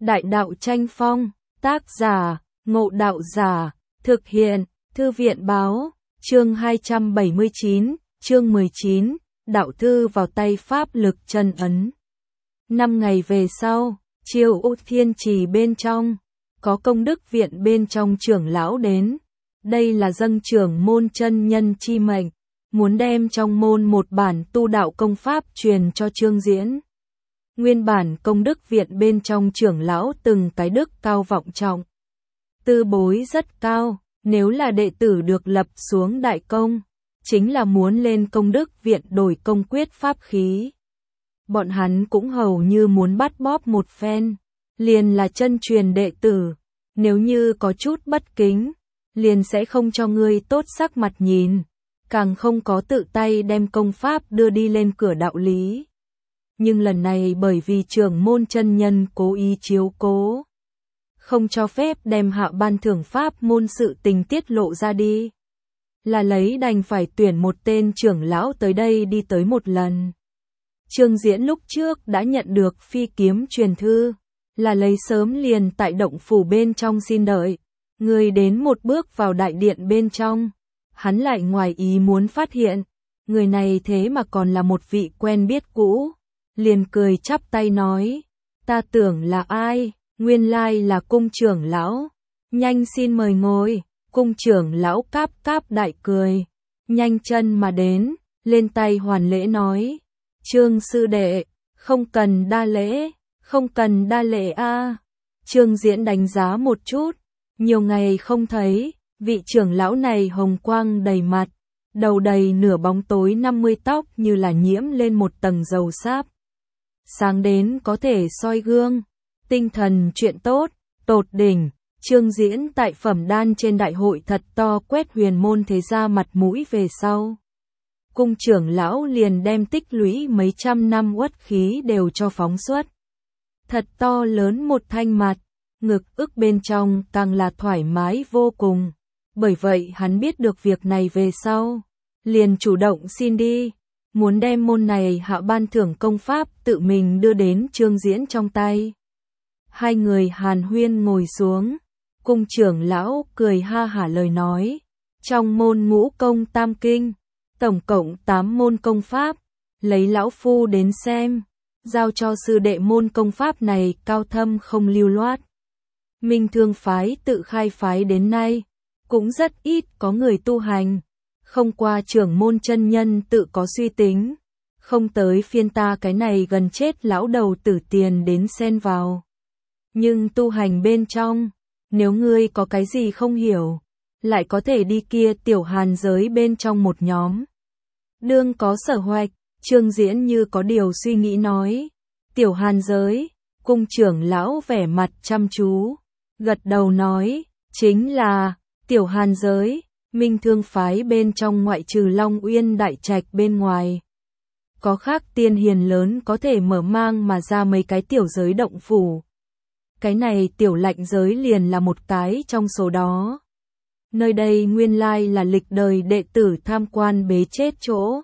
Đại đạo tranh phong, tác giả, Ngộ Đạo Giả, thực hiện, Thư viện báo, chương 279, chương 19, đạo thư vào tay pháp lực chân ấn. 5 ngày về sau, Chiêu Úc Thiên Trì bên trong, có công đức viện bên trong trưởng lão đến. Đây là dâng trưởng môn chân nhân chi mệnh, muốn đem trong môn một bản tu đạo công pháp truyền cho Trương Diễn. Nguyên bản công đức viện bên trong trưởng lão từng cái đức cao vọng trọng. Tư bối rất cao, nếu là đệ tử được lập xuống đại công, chính là muốn lên công đức viện đổi công quyết pháp khí. Bọn hắn cũng hầu như muốn bắt bóp một phen, liền là chân truyền đệ tử, nếu như có chút bất kính, liền sẽ không cho ngươi tốt sắc mặt nhìn, càng không có tự tay đem công pháp đưa đi lên cửa đạo lý. Nhưng lần này bởi vì trưởng môn chân nhân cố ý chiếu cố, không cho phép đem hạ ban thưởng pháp môn sự tình tiết lộ ra đi, là lấy đành phải tuyển một tên trưởng lão tới đây đi tới một lần. Trương Diễn lúc trước đã nhận được phi kiếm truyền thư, là lấy sớm liền tại động phủ bên trong xin đợi. Người đến một bước vào đại điện bên trong, hắn lại ngoài ý muốn phát hiện, người này thế mà còn là một vị quen biết cũ, liền cười chắp tay nói, ta tưởng là ai, nguyên lai là cung trưởng lão, nhanh xin mời ngồi. Cung trưởng lão cáp cáp đại cười, nhanh chân mà đến, lên tay hoàn lễ nói, Trương sư đệ, không cần đa lễ, không cần đa lễ a. Trương Diễn đánh giá một chút, nhiều ngày không thấy, vị trưởng lão này hồng quang đầy mặt, đầu đầy nửa bóng tối 50 tóc như là nhiễm lên một tầng dầu sáp. Sáng đến có thể soi gương, tinh thần chuyện tốt, tột đỉnh. Trương Diễn tại phẩm đan trên đại hội thật to quét huyền môn thế gia mặt mũi về sau. Cung trưởng lão liền đem tích lũy mấy trăm năm uất khí đều cho phóng xuất. Thật to lớn một thanh mặt, ngực ức bên trong càng là thoải mái vô cùng. Bởi vậy hắn biết được việc này về sau, liền chủ động xin đi, muốn đem môn này hạ ban thưởng công pháp tự mình đưa đến Trương Diễn trong tay. Hai người hàn huyên ngồi xuống. Cung trưởng lão cười ha hả lời nói, trong môn ngũ công tam kinh, tổng cộng 8 môn công pháp, lấy lão phu đến xem, giao cho sư đệ môn công pháp này cao thâm không lưu loát. Minh Thương phái tự khai phái đến nay, cũng rất ít có người tu hành, không qua trưởng môn chân nhân tự có suy tính, không tới phiên ta cái này gần chết lão đầu tử tiền đến xen vào. Nhưng tu hành bên trong, nếu ngươi có cái gì không hiểu, lại có thể đi kia tiểu hàn giới bên trong một nhóm. Đương có sở hoạch, Trương Diễn như có điều suy nghĩ nói. Tiểu hàn giới, cung trưởng lão vẻ mặt chăm chú, gật đầu nói, chính là, tiểu hàn giới, Minh Thương phái bên trong ngoại trừ Long Uyên đại trạch bên ngoài. Có khác tiên hiền lớn có thể mở mang mà ra mấy cái tiểu giới động phủ. Cái này tiểu lạnh giới liền là một cái trong số đó. Nơi đây nguyên lai là lịch đời đệ tử tham quan bế chết chỗ.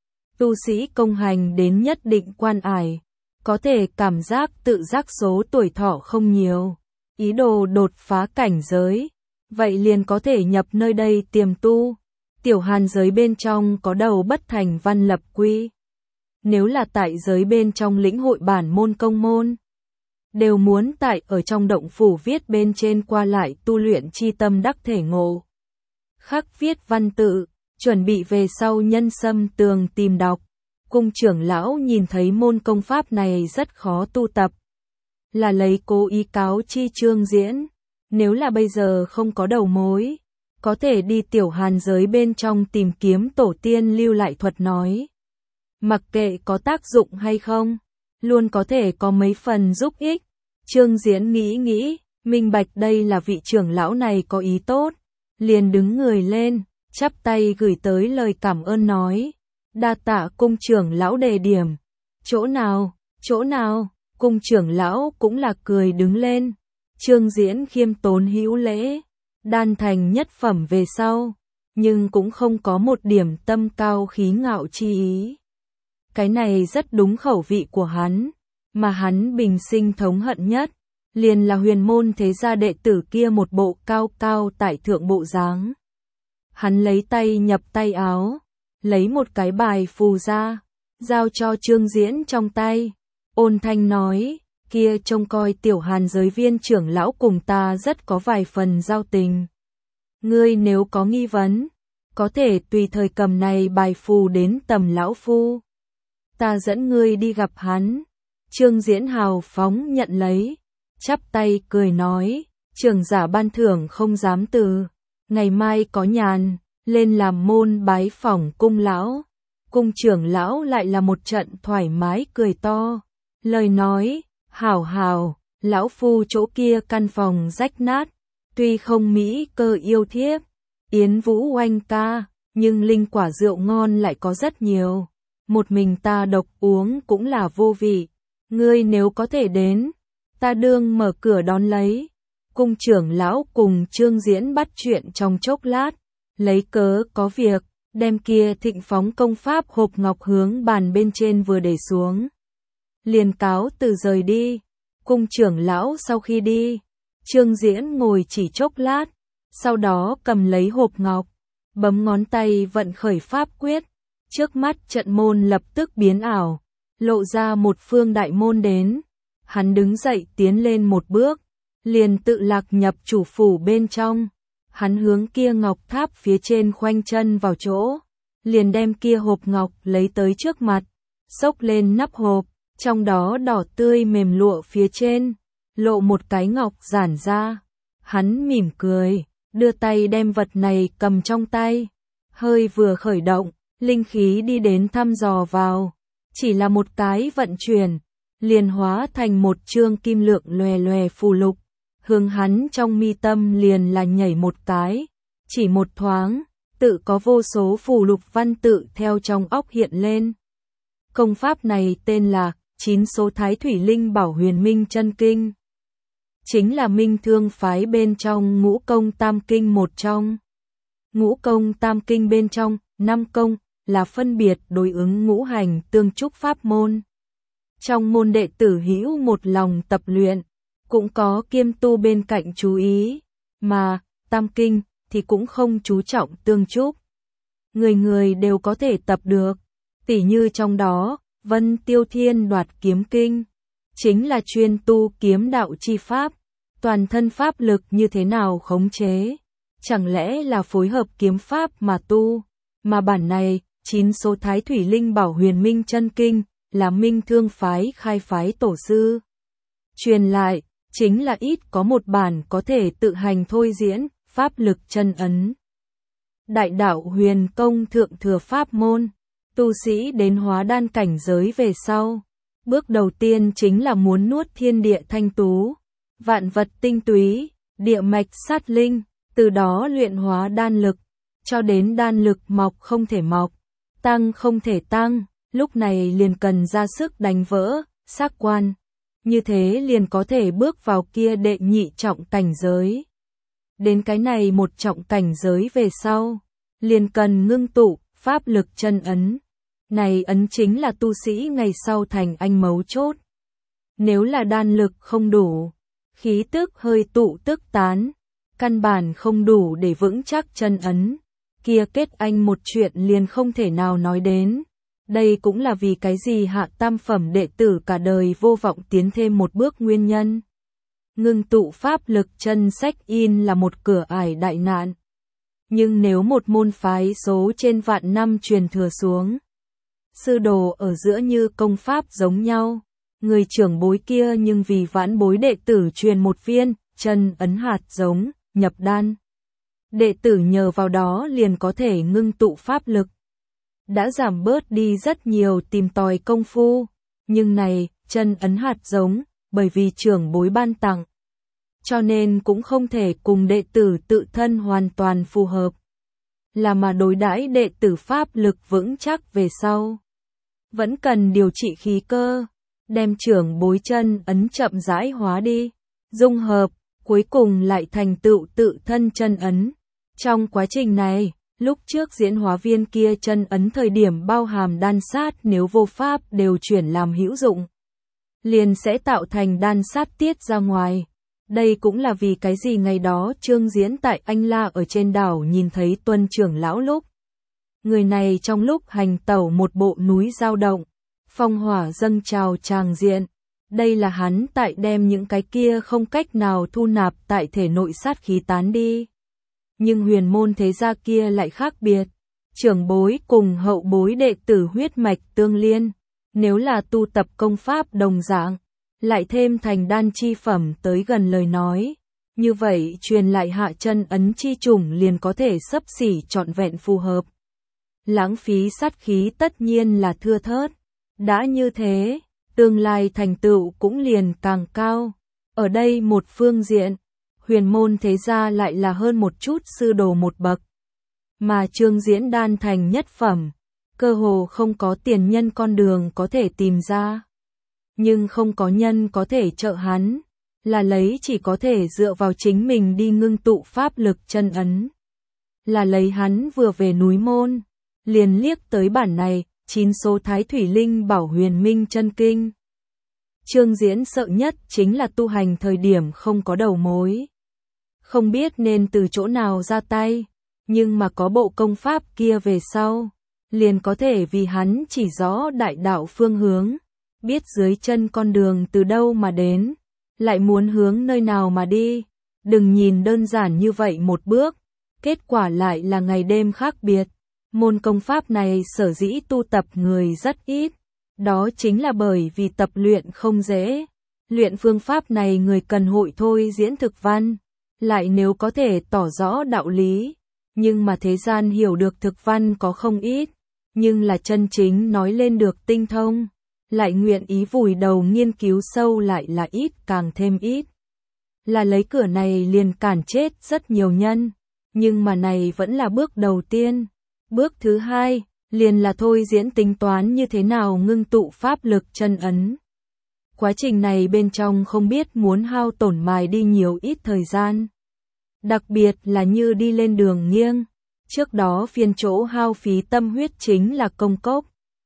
Tu sĩ công hành đến nhất định quan ải, có thể cảm giác tự giác số tuổi thọ không nhiều, ý đồ đột phá cảnh giới, vậy liền có thể nhập nơi đây tiềm tu. Tiểu hàn giới bên trong có đầu bất thành văn lập quy. Nếu là tại giới bên trong lĩnh hội bản môn công môn, đều muốn tại ở trong động phủ viết bên trên qua lại tu luyện chi tâm đắc thể ngộ. Khắc viết văn tự, chuẩn bị về sau nhân xâm tường tìm đọc. Cung trưởng lão nhìn thấy môn công pháp này rất khó tu tập, là lấy cố ý cáo chi Trương Diễn. Nếu là bây giờ không có đầu mối, có thể đi tiểu hàn giới bên trong tìm kiếm tổ tiên lưu lại thuật nói. Mặc kệ có tác dụng hay không, luôn có thể có mấy phần giúp ích. Trương Diễn nghĩ, minh bạch đây là vị trưởng lão này có ý tốt, liền đứng người lên, chắp tay gửi tới lời cảm ơn nói, đa tạ cung trưởng lão đề điểm. Chỗ nào, cung trưởng lão cũng là cười đứng lên. Trương Diễn khiêm tốn hữu lễ, đan thành nhất phẩm về sau, nhưng cũng không có một điểm tâm cao khí ngạo chi ý. Cái này rất đúng khẩu vị của hắn, mà hắn bình sinh thống hận nhất, liền là huyền môn thế gia đệ tử kia một bộ cao cao tại thượng bộ dáng. Hắn lấy tay nhập tay áo, lấy một cái bài phù ra, giao cho Trương Diễn trong tay, ôn thanh nói, kia trông coi Tiểu Hàn giới viên trưởng lão cùng ta rất có vài phần giao tình. Ngươi nếu có nghi vấn, có thể tùy thời cầm này bài phù đến tầm lão phu. Ta dẫn ngươi đi gặp hắn. Trương Diễn hào phóng nhận lấy, chắp tay cười nói, trưởng giả ban thưởng không dám từ, ngày mai có nhàn, lên làm môn bái phỏng cung lão. Cung trưởng lão lại là một trận thoải mái cười to, lời nói, hảo hảo, lão phu chỗ kia căn phòng rách nát, tuy không mỹ cơ yêu thiếp, Yến Vũ oanh ca, nhưng linh quả rượu ngon lại có rất nhiều, một mình ta độc uống cũng là vô vị, ngươi nếu có thể đến, ta đương mở cửa đón lấy. Cung trưởng lão cùng Trương Diễn bắt chuyện trong chốc lát, lấy cớ có việc, đem kia Thịnh Phóng công pháp hộp ngọc hướng bàn bên trên vừa để xuống. Liền cáo từ rời đi. Cung trưởng lão sau khi đi, Trương Diễn ngồi chỉ chốc lát, sau đó cầm lấy hộp ngọc, bấm ngón tay vận khởi pháp quyết, trước mắt trận môn lập tức biến ảo, lộ ra một phương đại môn đến. Hắn đứng dậy tiến lên một bước, liền tự lạc nhập chủ phủ bên trong. Hắn hướng kia ngọc tháp phía trên khoanh chân vào chỗ, liền đem kia hộp ngọc lấy tới trước mặt, xốc lên nắp hộp, trong đó đỏ tươi mềm lụa phía trên, lộ một cái ngọc giản ra. Hắn mỉm cười, đưa tay đem vật này cầm trong tay, hơi vừa khởi động, linh khí đi đến thăm dò vào, chỉ là một cái vận chuyển, liền hóa thành một chương kim lượng lòe lòe phù lục. Hướng hắn trong mi tâm liền là nhảy một cái, chỉ một thoáng, tự có vô số phù lục văn tự theo trong óc hiện lên. Công pháp này tên là 9 số Thái Thủy Linh Bảo Huyền Minh Chân Kinh. Chính là Minh Thương phái bên trong Ngũ Công Tam Kinh một trong. Ngũ Công Tam Kinh bên trong, 5 công, là phân biệt đối ứng ngũ hành tương trúc pháp môn. Trong môn đệ tử hữu một lòng tập luyện, cũng có kiêm tu bên cạnh chú ý, mà Tam Kinh thì cũng không chú trọng tương trúc. Người người đều có thể tập được, tỉ như trong đó, Vân Tiêu Thiên Đoạt Kiếm Kinh, chính là chuyên tu kiếm đạo chi pháp, toàn thân pháp lực như thế nào khống chế, chẳng lẽ là phối hợp kiếm pháp mà tu, mà bản này, 9 số Thái Thủy Linh Bảo Huyền Minh Chân Kinh, là Minh Thương phái khai phái tổ sư truyền lại, chính là ít có một bản có thể tự hành thôi diễn, pháp lực chân ấn. Đại đạo huyền công thượng thừa pháp môn, tu sĩ đến hóa đan cảnh giới về sau. Bước đầu tiên chính là muốn nuốt thiên địa thanh tú, vạn vật tinh túy, địa mạch sát linh, từ đó luyện hóa đan lực, cho đến đan lực mọc không thể mọc, tăng không thể tăng, lúc này liền cần ra sức đánh vỡ, xác quan. Như thế liền có thể bước vào kia đệ nhị trọng cảnh giới. Đến cái này một trọng cảnh giới về sau, liền cần ngưng tụ, pháp lực chân ấn. Này ấn chính là tu sĩ ngày sau thành anh mấu chốt. Nếu là đan lực không đủ, khí tức hơi tụ tức tán, căn bản không đủ để vững chắc chân ấn, kia kết anh một chuyện liền không thể nào nói đến. Đây cũng là vì cái gì hạ tam phẩm đệ tử cả đời vô vọng tiến thêm một bước nguyên nhân. Ngưng tụ pháp lực chân sách in là một cửa ải đại nạn. Nhưng nếu một môn phái số trên vạn năm truyền thừa xuống, sư đồ ở giữa như công pháp giống nhau, người trưởng bối kia nhưng vì vãn bối đệ tử truyền một viên, chân ấn hạt giống, nhập đan. Đệ tử nhờ vào đó liền có thể ngưng tụ pháp lực. Đã giảm bớt đi rất nhiều tìm tòi công phu, nhưng này, chân ấn hạt giống, bởi vì trưởng bối ban tặng, cho nên cũng không thể cùng đệ tử tự thân hoàn toàn phù hợp. Là mà đối đãi đệ tử pháp lực vững chắc về sau, vẫn cần điều trị khí cơ, đem trưởng bối chân ấn chậm rãi hóa đi, dung hợp, cuối cùng lại thành tựu tự thân chân ấn. Trong quá trình này, lúc trước diễn hóa viên kia chân ấn thời điểm bao hàm đan sát nếu vô pháp đều chuyển làm hữu dụng. liền sẽ tạo thành đan sát tiết ra ngoài. Đây cũng là vì cái gì ngày đó Trương Diễn tại Anh La ở trên đảo nhìn thấy Tuân trưởng lão lúc. Người này trong lúc hành tẩu một bộ núi dao động, phong hỏa dâng trào tràng diện. Đây là hắn tại đem những cái kia không cách nào thu nạp tại thể nội sát khí tán đi. Nhưng huyền môn thế gia kia lại khác biệt. Trưởng bối cùng hậu bối đệ tử huyết mạch tương liên. Nếu là tu tập công pháp đồng dạng, lại thêm thành đan chi phẩm tới gần lời nói. Như vậy truyền lại hạ chân ấn chi chủng liền có thể xấp xỉ trọn vẹn phù hợp. Lãng phí sát khí tất nhiên là thưa thớt. Đã như thế, tương lai thành tựu cũng liền càng cao. Ở đây một phương diện, huyền môn thế gia lại là hơn một chút sư đồ một bậc. Mà Trương Diễn đan thành nhất phẩm, cơ hồ không có tiền nhân con đường có thể tìm ra. Nhưng không có nhân có thể trợ hắn, là lấy chỉ có thể dựa vào chính mình đi ngưng tụ pháp lực chân ấn. Là lấy hắn vừa về núi môn, liền liếc tới bản này, 9 số Thái Thủy Linh Bảo Huyền Minh Chân Kinh. Trương Diễn sợ nhất chính là tu hành thời điểm không có đầu mối. Không biết nên từ chỗ nào ra tay, nhưng mà có bộ công pháp kia về sau, liền có thể vì hắn chỉ rõ đại đạo phương hướng, biết dưới chân con đường từ đâu mà đến, lại muốn hướng nơi nào mà đi. Đừng nhìn đơn giản như vậy một bước, kết quả lại là ngày đêm khác biệt. Môn công pháp này sở dĩ tu tập người rất ít, đó chính là bởi vì tập luyện không dễ. Luyện phương pháp này người cần hội thôi diễn thực văn, lại nếu có thể tỏ rõ đạo lý, nhưng mà thế gian hiểu được thực văn có không ít, nhưng là chân chính nói lên được tinh thông, lại nguyện ý vùi đầu nghiên cứu sâu lại là ít càng thêm ít. Là lấy cửa này liền cản chết rất nhiều nhân, nhưng mà này vẫn là bước đầu tiên. Bước thứ hai, liền là thôi diễn tính toán như thế nào ngưng tụ pháp lực chân ấn. Quá trình này bên trong không biết muốn hao tổn mài đi nhiều ít thời gian. Đặc biệt là như đi lên đường nghiêng, trước đó phiên chỗ hao phí tâm huyết chính là công cốc.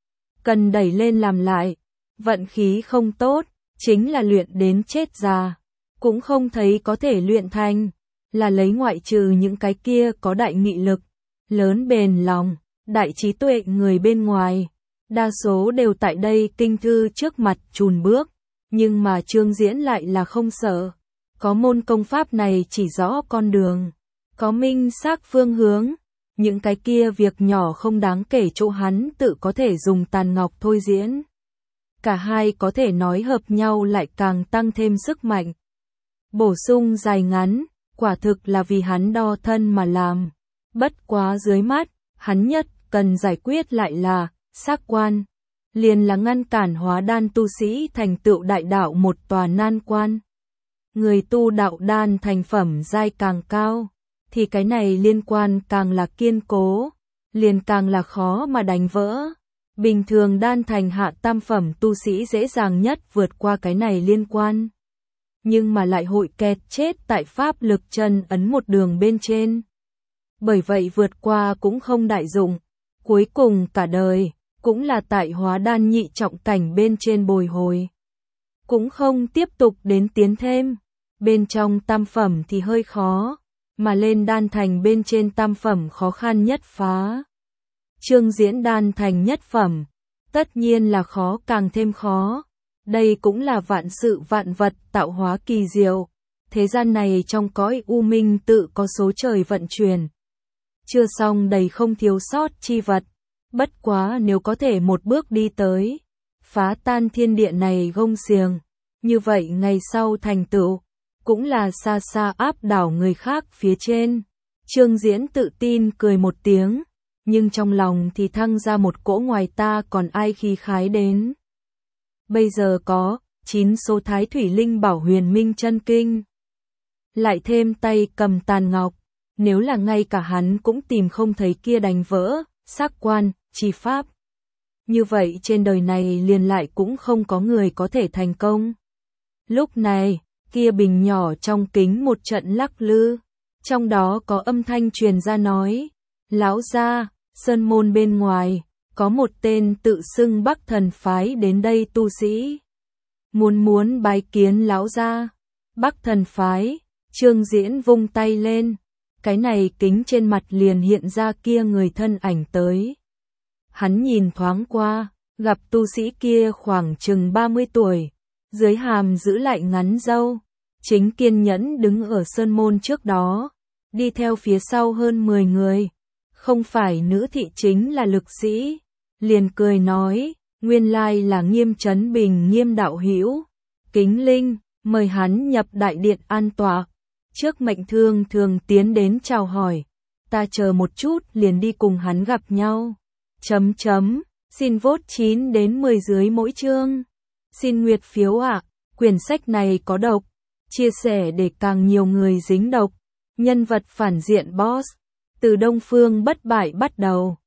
Cần đẩy lên làm lại, vận khí không tốt, chính là luyện đến chết già, cũng không thấy có thể luyện thành, là lấy ngoại trừ những cái kia có đại nghị lực, lớn bền lòng, đại trí tuệ người bên ngoài, đa số đều tại đây kinh thư trước mặt chùn bước, nhưng mà Trương Diễn lại là không sợ. Có môn công pháp này chỉ rõ con đường, có minh xác phương hướng, những cái kia việc nhỏ không đáng kể chỗ hắn tự có thể dùng tàn ngọc thôi diễn. Cả hai có thể nói hợp nhau lại càng tăng thêm sức mạnh. Bổ sung dài ngắn, quả thực là vì hắn đo thân mà làm. Bất quá dưới mắt, hắn nhất cần giải quyết lại là xác quan, liền là ngăn cản hóa đan tu sĩ thành tựu đại đạo một tòa nan quan. Người tu đạo đan thành phẩm giai càng cao, thì cái này liên quan càng là kiên cố, liền càng là khó mà đánh vỡ. Bình thường đan thành hạ tam phẩm tu sĩ dễ dàng nhất vượt qua cái này liên quan. Nhưng mà lại hội kẹt chết tại pháp lực chân ấn một đường bên trên. Bởi vậy vượt qua cũng không đại dụng, cuối cùng cả đời, cũng là tại hóa đan nhị trọng cảnh bên trên bồi hồi. Cũng không tiếp tục đến tiến thêm, bên trong tam phẩm thì hơi khó, mà lên đan thành bên trên tam phẩm khó khăn nhất phá. Trương Diễn đan thành nhất phẩm, tất nhiên là khó càng thêm khó. Đây cũng là vạn sự vạn vật tạo hóa kỳ diệu. Thế gian này trong cõi u minh tự có số trời vận chuyển. Chưa xong đầy không thiếu sót chi vật. Bất quá nếu có thể một bước đi tới, phá tan thiên địa này gông xiềng, như vậy ngày sau thành tựu, cũng là xa xa áp đảo người khác phía trên. Trương Diễn tự tin cười một tiếng, nhưng trong lòng thì thăng ra một cỗ ngoài ta còn ai khí khái đến. Bây giờ có 9 số Thái Thủy Linh Bảo Huyền Minh Chân Kinh, lại thêm tay cầm tàn ngọc, nếu là ngay cả hắn cũng tìm không thấy kia đánh vỡ xác quan chi pháp, như vậy trên đời này liền lại cũng không có người có thể thành công. Lúc này, kia bình nhỏ trong kính một trận lắc lư, trong đó có âm thanh truyền ra nói: "Lão gia, sơn môn bên ngoài có một tên tự xưng Bắc Thần phái đến đây tu sĩ, muốn bái kiến lão gia. Bắc Thần phái, Trương Diễn vung tay lên, cái này kính trên mặt liền hiện ra kia người thân ảnh tới. Hắn nhìn thoáng qua, gặp tu sĩ kia khoảng chừng 30 tuổi, dưới hàm giữ lại ngắn râu, chính kiên nhẫn đứng ở sơn môn trước đó, đi theo phía sau hơn 10 người, không phải nữ thị chính là lực sĩ, liền cười nói, nguyên lai là Nghiêm Chấn Bình Nghiêm đạo hữu, kính linh, mời hắn nhập đại điện an tọa. Trước Mệnh Thương thường tiến đến chào hỏi, ta chờ một chút liền đi cùng hắn gặp nhau. Xin vote 9 đến 10 dưới mỗi chương. Xin nguyệt phiếu ạ. Quyển sách này có độc, chia sẻ để càng nhiều người dính độc. Nhân vật phản diện boss, từ Đông Phương bất bại bắt đầu.